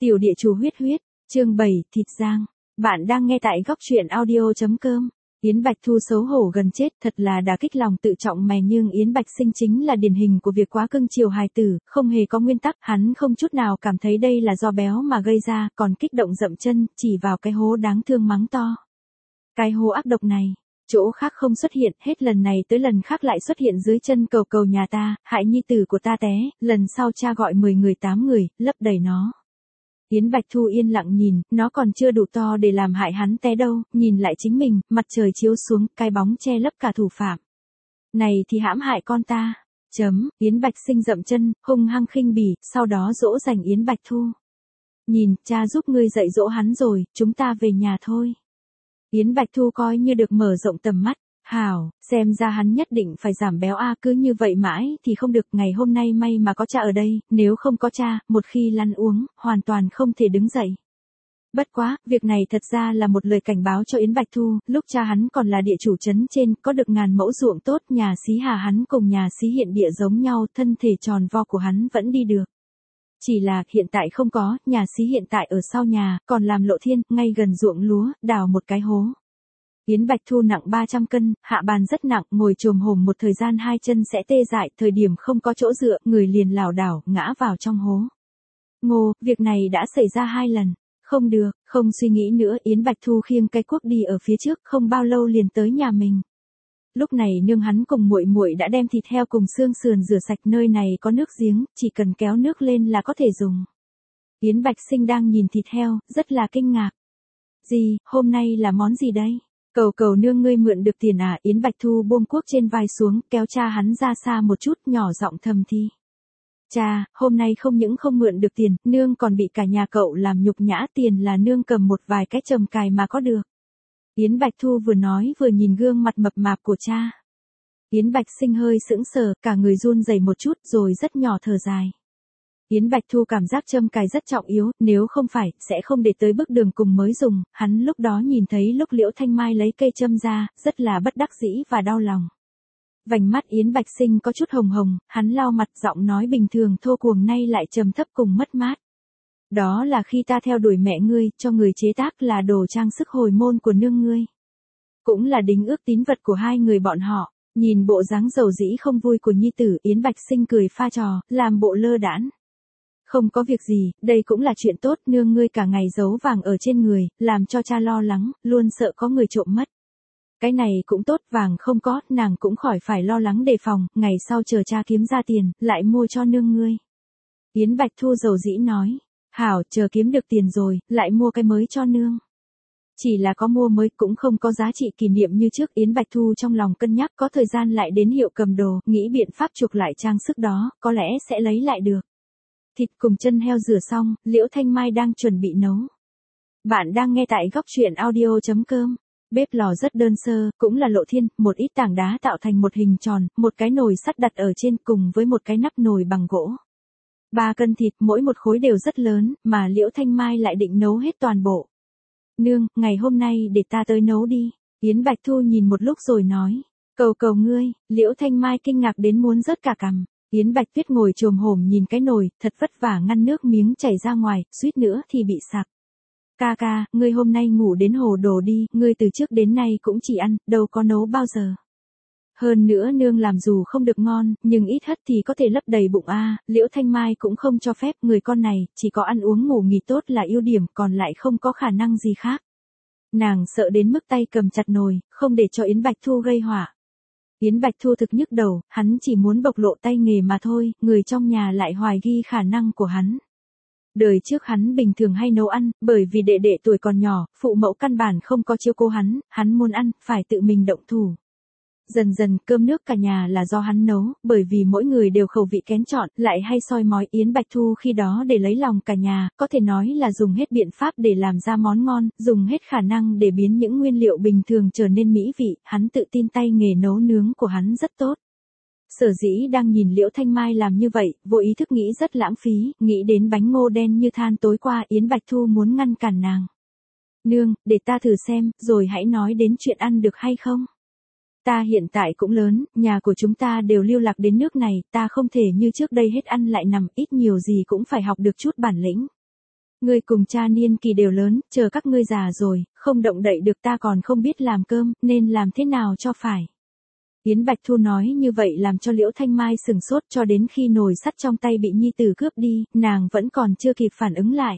Tiểu địa chủ huyết huyết, chương 7, thịt rang. Bạn đang nghe tại góc truyện audio.com. Yến Bạch Thu xấu hổ gần chết, thật là đả kích lòng tự trọng mày, nhưng Yến Bạch Sinh chính là điển hình của việc quá cưng chiều hài tử, không hề có nguyên tắc, hắn không chút nào cảm thấy đây là do béo mà gây ra, còn kích động dậm chân, chỉ vào cái hố đáng thương mắng to. Cái hố ác độc này, chỗ khác không xuất hiện, hết lần này tới lần khác lại xuất hiện dưới chân cầu cầu nhà ta, hại nhi tử của ta té, lần sau cha gọi 10 người 8 người, lấp đầy nó. Yến Bạch Thu yên lặng nhìn, nó còn chưa đủ to để làm hại hắn té đâu, nhìn lại chính mình, mặt trời chiếu xuống, cái bóng che lấp cả thủ phạm. Này thì hãm hại con ta. Yến Bạch Sinh dậm chân, hung hăng khinh bỉ, sau đó dỗ dành Yến Bạch Thu. Nhìn, cha giúp ngươi dạy dỗ hắn rồi, chúng ta về nhà thôi. Yến Bạch Thu coi như được mở rộng tầm mắt. Hảo, xem ra hắn nhất định phải giảm béo cứ như vậy mãi thì không được, ngày hôm nay may mà có cha ở đây, nếu không có cha, một khi lăn uống, hoàn toàn không thể đứng dậy. Bất quá, việc này thật ra là một lời cảnh báo cho Yến Bạch Thu, lúc cha hắn còn là địa chủ trấn trên, có được ngàn mẫu ruộng tốt, nhà xí Hà hắn cùng nhà xí Hiện Địa giống nhau, thân thể tròn vo của hắn vẫn đi được. Chỉ là, hiện tại không có, nhà xí hiện tại ở sau nhà, còn làm lộ thiên, ngay gần ruộng lúa, đào một cái hố. Yến Bạch Thu nặng 300 cân, hạ bàn rất nặng, ngồi chồm hổm một thời gian hai chân sẽ tê dại, thời điểm không có chỗ dựa, người liền lảo đảo, ngã vào trong hố. Ngô, việc này đã xảy ra 2 lần. Không được, không suy nghĩ nữa, Yến Bạch Thu khiêng cái cuốc đi ở phía trước, không bao lâu liền tới nhà mình. Lúc này nương hắn cùng muội muội đã đem thịt heo cùng xương sườn rửa sạch, nơi này có nước giếng, chỉ cần kéo nước lên là có thể dùng. Yến Bạch Sinh đang nhìn thịt heo, rất là kinh ngạc. Gì, hôm nay là món gì đây? Cầu cầu nương, ngươi mượn được tiền à? Yến Bạch Thu buông cuốc trên vai xuống, kéo cha hắn ra xa một chút, nhỏ giọng thầm thì. Cha, hôm nay không những không mượn được tiền, nương còn bị cả nhà cậu làm nhục nhã, tiền là nương cầm một vài cái chồng cài mà có được. Yến Bạch Thu vừa nói vừa nhìn gương mặt mập mạp của cha. Yến Bạch Sinh hơi sững sờ, cả người run rẩy một chút rồi rất nhỏ thở dài. Yến Bạch Thu cảm giác châm cài rất trọng yếu, nếu không phải, sẽ không để tới bước đường cùng mới dùng, hắn lúc đó nhìn thấy lúc Liễu Thanh Mai lấy cây châm ra, rất là bất đắc dĩ và đau lòng. Vành mắt Yến Bạch Sinh có chút hồng hồng, hắn lau mặt, giọng nói bình thường thô cuồng nay lại trầm thấp cùng mất mát. Đó là khi ta theo đuổi mẹ ngươi, cho người chế tác là đồ trang sức hồi môn của nương ngươi. Cũng là đính ước tín vật của hai người bọn họ. Nhìn bộ dáng dầu dĩ không vui của nhi tử, Yến Bạch Sinh cười pha trò, làm bộ lơ đãng. Không có việc gì, đây cũng là chuyện tốt, nương ngươi cả ngày giấu vàng ở trên người, làm cho cha lo lắng, luôn sợ có người trộm mất. Cái này cũng tốt, vàng không có, nàng cũng khỏi phải lo lắng đề phòng, ngày sau chờ cha kiếm ra tiền, lại mua cho nương ngươi. Yến Bạch Thu dầu dĩ nói, hảo, chờ kiếm được tiền rồi, lại mua cái mới cho nương. Chỉ là có mua mới cũng không có giá trị kỷ niệm như trước. Yến Bạch Thu trong lòng cân nhắc, có thời gian lại đến hiệu cầm đồ, nghĩ biện pháp chuộc lại trang sức đó, có lẽ sẽ lấy lại được. Thịt cùng chân heo rửa xong, Liễu Thanh Mai đang chuẩn bị nấu. Bạn đang nghe tại góc truyện audio.com. Bếp lò rất đơn sơ, cũng là lộ thiên, một ít tảng đá tạo thành một hình tròn, một cái nồi sắt đặt ở trên cùng với một cái nắp nồi bằng gỗ. 3 cân thịt, mỗi một khối đều rất lớn, mà Liễu Thanh Mai lại định nấu hết toàn bộ. Nương, ngày hôm nay để ta tới nấu đi. Yến Bạch Thu nhìn một lúc rồi nói. Cầu cầu ngươi, Liễu Thanh Mai kinh ngạc đến muốn rớt cả cằm. Yến Bạch Tuyết ngồi chồm hổm nhìn cái nồi, thật vất vả ngăn nước miếng chảy ra ngoài, suýt nữa thì bị sặc. Ca ca, ngươi hôm nay ngủ đến hồ đồ đi, ngươi từ trước đến nay cũng chỉ ăn, đâu có nấu bao giờ. Hơn nữa nương làm dù không được ngon, nhưng ít hất thì có thể lấp đầy bụng Liễu Thanh Mai cũng không cho phép, người con này, chỉ có ăn uống ngủ nghỉ tốt là ưu điểm, còn lại không có khả năng gì khác. Nàng sợ đến mức tay cầm chặt nồi, không để cho Yến Bạch Thu gây họa. Yến Bạch Thu thực nhức đầu, hắn chỉ muốn bộc lộ tay nghề mà thôi, người trong nhà lại hoài nghi khả năng của hắn. Đời trước hắn bình thường hay nấu ăn, bởi vì đệ đệ tuổi còn nhỏ, phụ mẫu căn bản không có chiếu cố hắn muốn ăn, phải tự mình động thủ. Dần dần, cơm nước cả nhà là do hắn nấu, bởi vì mỗi người đều khẩu vị kén chọn, lại hay soi mói. Yến Bạch Thu khi đó để lấy lòng cả nhà, có thể nói là dùng hết biện pháp để làm ra món ngon, dùng hết khả năng để biến những nguyên liệu bình thường trở nên mỹ vị, hắn tự tin tay nghề nấu nướng của hắn rất tốt. Sở dĩ đang nhìn Liễu Thanh Mai làm như vậy, vô ý thức nghĩ rất lãng phí, nghĩ đến bánh ngô đen như than tối qua, Yến Bạch Thu muốn ngăn cản nàng. Nương, để ta thử xem, rồi hãy nói đến chuyện ăn được hay không. Ta hiện tại cũng lớn, nhà của chúng ta đều lưu lạc đến nước này, ta không thể như trước đây hết ăn lại nằm, ít nhiều gì cũng phải học được chút bản lĩnh. Ngươi cùng cha niên kỳ đều lớn, chờ các ngươi già rồi, không động đậy được ta còn không biết làm cơm, nên làm thế nào cho phải. Yến Bạch Thu nói như vậy làm cho Liễu Thanh Mai sừng sốt cho đến khi nồi sắt trong tay bị nhi tử cướp đi, nàng vẫn còn chưa kịp phản ứng lại.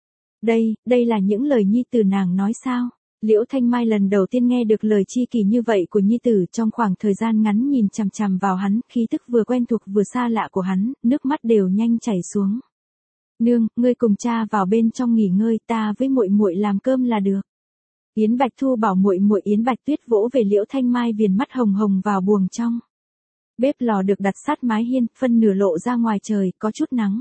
Đây là những lời nhi tử nàng nói sao? Liễu Thanh Mai lần đầu tiên nghe được lời chi kỳ như vậy của nhi tử trong khoảng thời gian ngắn nhìn chằm chằm vào hắn, khí tức vừa quen thuộc vừa xa lạ của hắn, nước mắt đều nhanh chảy xuống. Nương, ngươi cùng cha vào bên trong nghỉ ngơi, ta với muội muội làm cơm là được. Yến Bạch Thu bảo muội muội. Yến Bạch Tuyết vỗ về Liễu Thanh Mai viền mắt hồng hồng vào buồng trong. Bếp lò được đặt sát mái hiên, phân nửa lộ ra ngoài trời, có chút nắng.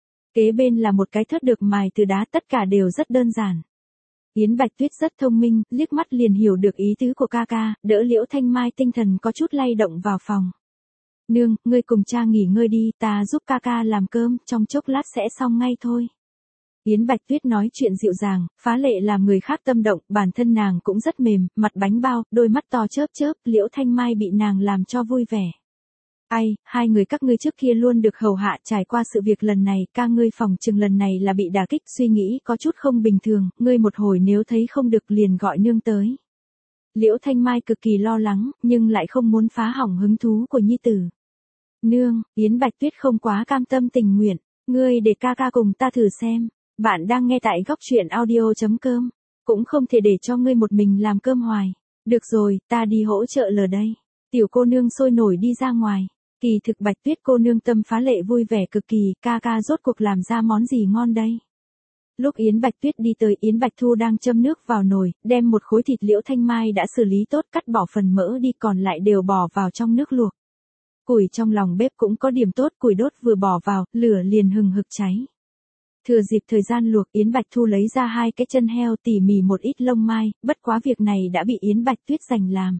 Kế bên là một cái thớt được mài từ đá, tất cả đều rất đơn giản. Yến Bạch Tuyết rất thông minh, liếc mắt liền hiểu được ý tứ của ca ca, đỡ Liễu Thanh Mai tinh thần có chút lay động vào phòng. Nương, ngươi cùng cha nghỉ ngơi đi, ta giúp ca ca làm cơm, trong chốc lát sẽ xong ngay thôi. Yến Bạch Tuyết nói chuyện dịu dàng, phá lệ làm người khác tâm động, bản thân nàng cũng rất mềm, mặt bánh bao, đôi mắt to chớp chớp, Liễu Thanh Mai bị nàng làm cho vui vẻ. Ai, hai người các ngươi trước kia luôn được hầu hạ, trải qua sự việc lần này, ca ngươi phòng chừng lần này là bị đả kích, suy nghĩ có chút không bình thường, ngươi một hồi nếu thấy không được liền gọi nương tới. Liễu Thanh Mai cực kỳ lo lắng, nhưng lại không muốn phá hỏng hứng thú của nhi tử. Nương, Yến Bạch Tuyết không quá cam tâm tình nguyện, ngươi để ca ca cùng ta thử xem. Bạn đang nghe tại góc truyện audio.com, cũng không thể để cho ngươi một mình làm cơm hoài. Được rồi, ta đi hỗ trợ lờ đây. Tiểu cô nương sôi nổi đi ra ngoài. Kỳ thực Bạch Tuyết cô nương tâm phá lệ vui vẻ cực kỳ, ca ca rốt cuộc làm ra món gì ngon đây. Lúc Yến Bạch Tuyết đi tới, Yến Bạch Thu đang châm nước vào nồi, đem một khối thịt Liễu Thanh Mai đã xử lý tốt cắt bỏ phần mỡ đi, còn lại đều bỏ vào trong nước luộc. Củi trong lòng bếp cũng có điểm tốt, củi đốt vừa bỏ vào, lửa liền hừng hực cháy. Thừa dịp thời gian luộc, Yến Bạch Thu lấy ra hai cái chân heo, tỉ mỉ một ít lông mai, bất quá việc này đã bị Yến Bạch Tuyết giành làm.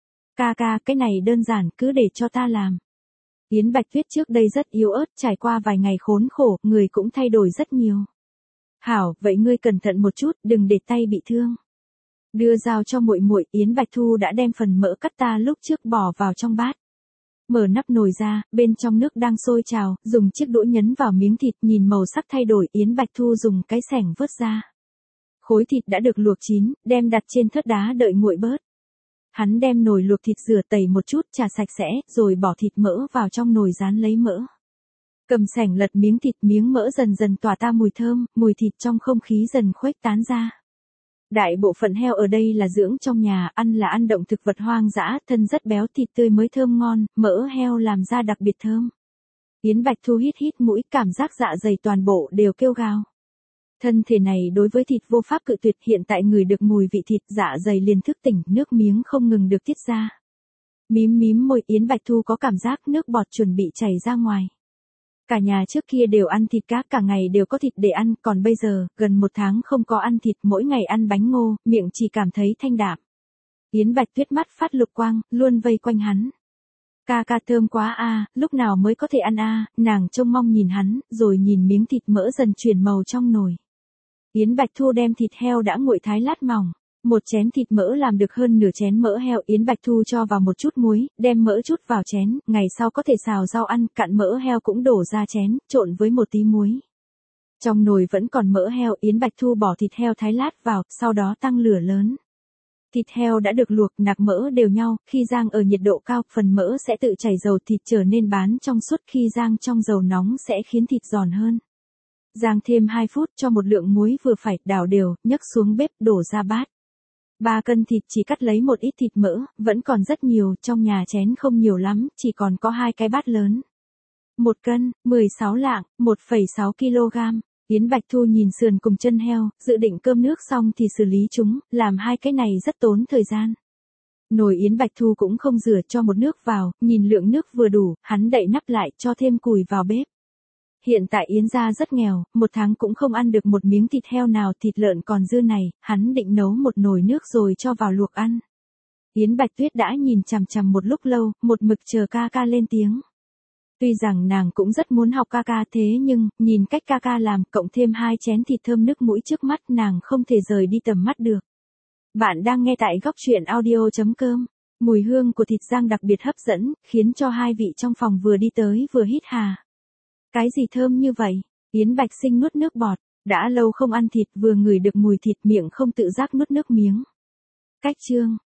Ca ca, cái này đơn giản, cứ để cho ta làm. Yến Bạch Tuyết trước đây rất yếu ớt, trải qua vài ngày khốn khổ, người cũng thay đổi rất nhiều. Hảo, vậy ngươi cẩn thận một chút, đừng để tay bị thương. Đưa dao cho muội muội, Yến Bạch Thu đã đem phần mỡ cắt ta lúc trước bỏ vào trong bát. Mở nắp nồi ra, bên trong nước đang sôi trào, dùng chiếc đũa nhấn vào miếng thịt, nhìn màu sắc thay đổi, Yến Bạch Thu dùng cái xẻng vớt ra. Khối thịt đã được luộc chín, đem đặt trên thớt đá đợi nguội bớt. Hắn đem nồi luộc thịt rửa tẩy một chút, chà sạch sẽ, rồi bỏ thịt mỡ vào trong nồi rán lấy mỡ. Cầm xẻng lật miếng thịt, miếng mỡ dần dần tỏa ra mùi thơm, mùi thịt trong không khí dần khuếch tán ra. Đại bộ phận heo ở đây là dưỡng trong nhà, ăn là ăn động thực vật hoang dã, thân rất béo, thịt tươi mới thơm ngon, mỡ heo làm ra đặc biệt thơm. Yến Bạch Thu hít hít mũi, cảm giác dạ dày toàn bộ đều kêu gào. Thân thể này đối với thịt vô pháp cự tuyệt, hiện tại người được mùi vị thịt, dạ dày liền thức tỉnh, nước miếng không ngừng được tiết ra. Mím mím môi, Yến Bạch Thu có cảm giác nước bọt chuẩn bị chảy ra ngoài. Cả nhà trước kia đều ăn thịt cá, cả ngày đều có thịt để ăn, còn bây giờ, gần 1 tháng không có ăn thịt, mỗi ngày ăn bánh ngô, miệng chỉ cảm thấy thanh đạm. Yến Bạch Tuyết mắt phát lục quang, luôn vây quanh hắn. Ca ca thơm quá a, lúc nào mới có thể ăn a, nàng trông mong nhìn hắn, rồi nhìn miếng thịt mỡ dần chuyển màu trong nồi. Yến Bạch Thu đem thịt heo đã nguội thái lát mỏng. Một chén thịt mỡ làm được hơn nửa chén mỡ heo, Yến Bạch Thu cho vào một chút muối, đem mỡ chút vào chén, ngày sau có thể xào rau ăn, cặn mỡ heo cũng đổ ra chén, trộn với một tí muối. Trong nồi vẫn còn mỡ heo, Yến Bạch Thu bỏ thịt heo thái lát vào, sau đó tăng lửa lớn. Thịt heo đã được luộc, nạc mỡ đều nhau, khi rang ở nhiệt độ cao, phần mỡ sẽ tự chảy dầu, thịt trở nên bán trong suốt, khi rang trong dầu nóng sẽ khiến thịt giòn hơn. Rang thêm 2 phút cho một lượng muối vừa phải, đảo đều, nhấc xuống bếp, đổ ra bát. 3 cân thịt chỉ cắt lấy một ít thịt mỡ, vẫn còn rất nhiều, trong nhà chén không nhiều lắm, chỉ còn có 2 cái bát lớn. 1 cân, 16 lạng, 1,6 kg. Yến Bạch Thu nhìn sườn cùng chân heo, dự định cơm nước xong thì xử lý chúng, làm 2 cái này rất tốn thời gian. Nồi Yến Bạch Thu cũng không rửa, cho một nước vào, nhìn lượng nước vừa đủ, hắn đậy nắp lại, cho thêm củi vào bếp. Hiện tại Yến gia rất nghèo, 1 tháng cũng không ăn được một miếng thịt heo nào, thịt lợn còn dư này, hắn định nấu một nồi nước rồi cho vào luộc ăn. Yến Bạch Tuyết đã nhìn chằm chằm một lúc lâu, một mực chờ ca ca lên tiếng. Tuy rằng nàng cũng rất muốn học ca ca, thế nhưng, nhìn cách ca ca làm, cộng thêm 2 chén thịt thơm nước mũi trước mắt, nàng không thể rời đi tầm mắt được. Bạn đang nghe tại góc truyện audio.com. Mùi hương của thịt rang đặc biệt hấp dẫn, khiến cho hai vị trong phòng vừa đi tới vừa hít hà. Cái gì thơm như vậy? Yến Bạch Sinh nuốt nước bọt. Đã lâu không ăn thịt vừa ngửi được mùi thịt miệng không tự giác nuốt nước miếng. Cách chương